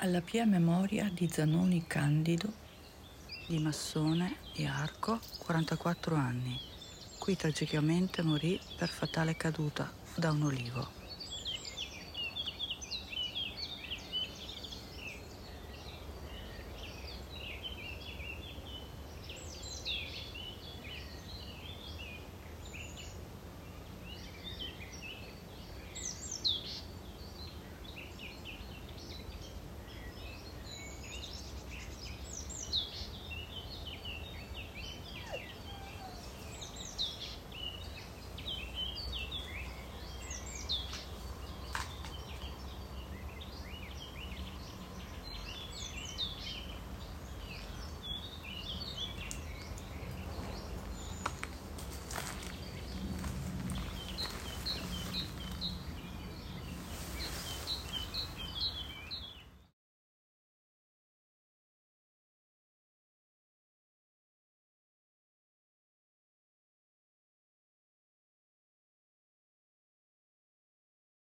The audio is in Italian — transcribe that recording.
Alla pia memoria di Zanoni Candido, di massone e arco, 44 anni. Qui tragicamente morì per fatale caduta da un olivo.